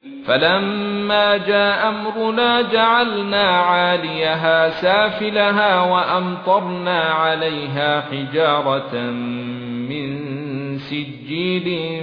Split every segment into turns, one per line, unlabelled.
فلما جاء أمرنا جعلنا عاليها سافلها وأمطرنا عليها حجارة من سجيل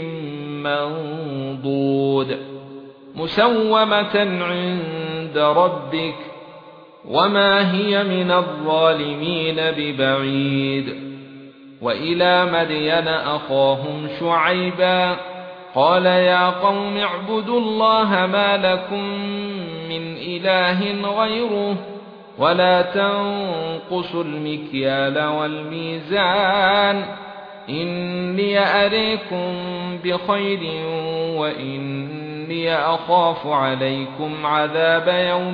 منضود مسومة عند ربك وما هي من الظالمين ببعيد. وإلى مدين أخاهم شعيبا قال يا قوم اعبدوا الله ما لكم من إله غيره ولا تنقصوا المكيال والميزان إني أريكم بخير وإني أخاف عليكم عذاب يوم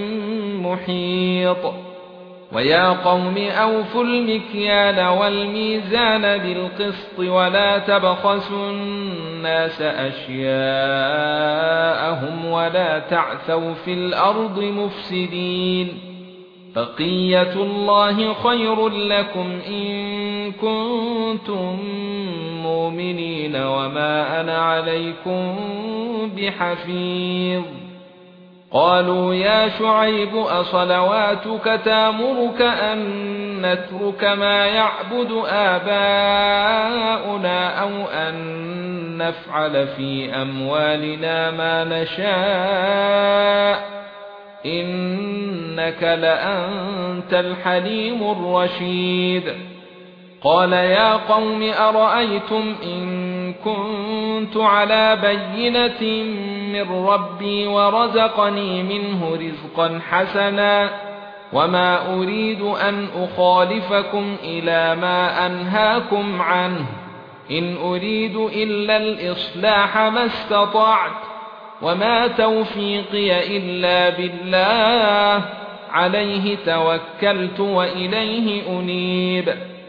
محيط. ويا قوم أوفوا المكيال والميزان بالقسط ولا تبخسوا الناس أشياءهم ولا تعثوا في الأرض مفسدين. بقية الله خير لكم إن كنتم مؤمنين وما أنا عليكم بحفيظ. قالوا يا شعيب أصلواتك تأمرك أن نترك ما يعبد آباؤنا أو أن نفعل في أموالنا ما نشاء إنك لأنت الحليم الرشيد. قال يا قوم أرأيتم إن كنت على بينة من ربي ورزقني منه رزقا حسنا وما أريد أن أخالفكم إلى ما أنهاكم عنه إن أريد إلا الإصلاح ما استطعت وما توفيقي إلا بالله عليه توكلت وإليه أنيب.